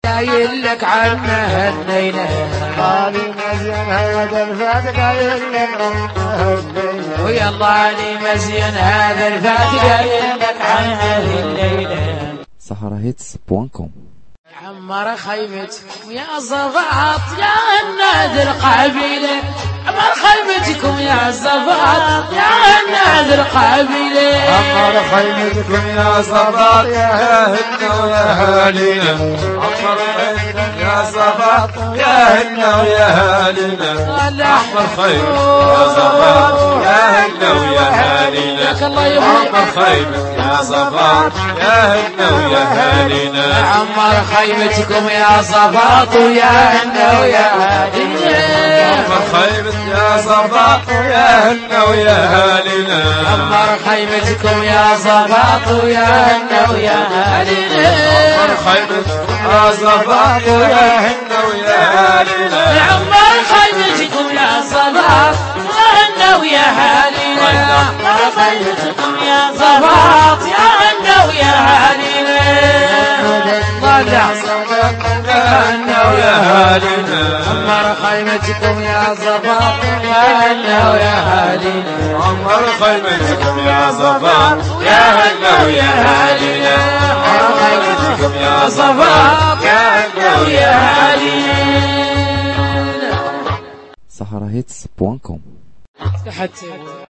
قايل لك عنها الليلة علي مزين هذا الفاتح قايل لك عنها الليلة ويا الله علي مزين هذا الفاتح قايل لك عنها الليلة سهرهيتس.com عمر خيمتكم يا زفاط يا النادي القبيلة عمر خيمتكم يا زفاط يا النادي القبيلة عمر خيمتكم يا زفاط يا هنا ويا هالينا عمر خيمتكم يا زفاط يا هنا ويا هالينا عمر خيمتكم يا زفاط يا هنا ويا هالينا عمر خيمتكم يا زفاط يا هنا ويا هالينا عمر خيمتكم يا زفاط ويا هنا ويا هالينا عمر خيمتكم يا زفاط يا هنا ويا هالينا عمر خيمتكم يا زفاط ويا هنا ويا هالينا عمر خيمتكم يا زفاط يا هنا ويا هالينا عمر خيمتكم يا زفاط يا هنا ويا هالينا عمر خيمتكم يا زفاط يا هنا ويا هالينا طلع يا هنا ويا هالينا عمر خيمتكم يا زفاط يا هنا ويا هالينا عمر خيمتكم يا زفاط يا هنا ويا هالينا عمر خيمتكم يا زفاط يا هنا ويا هالينا سهرهيتس.com حتى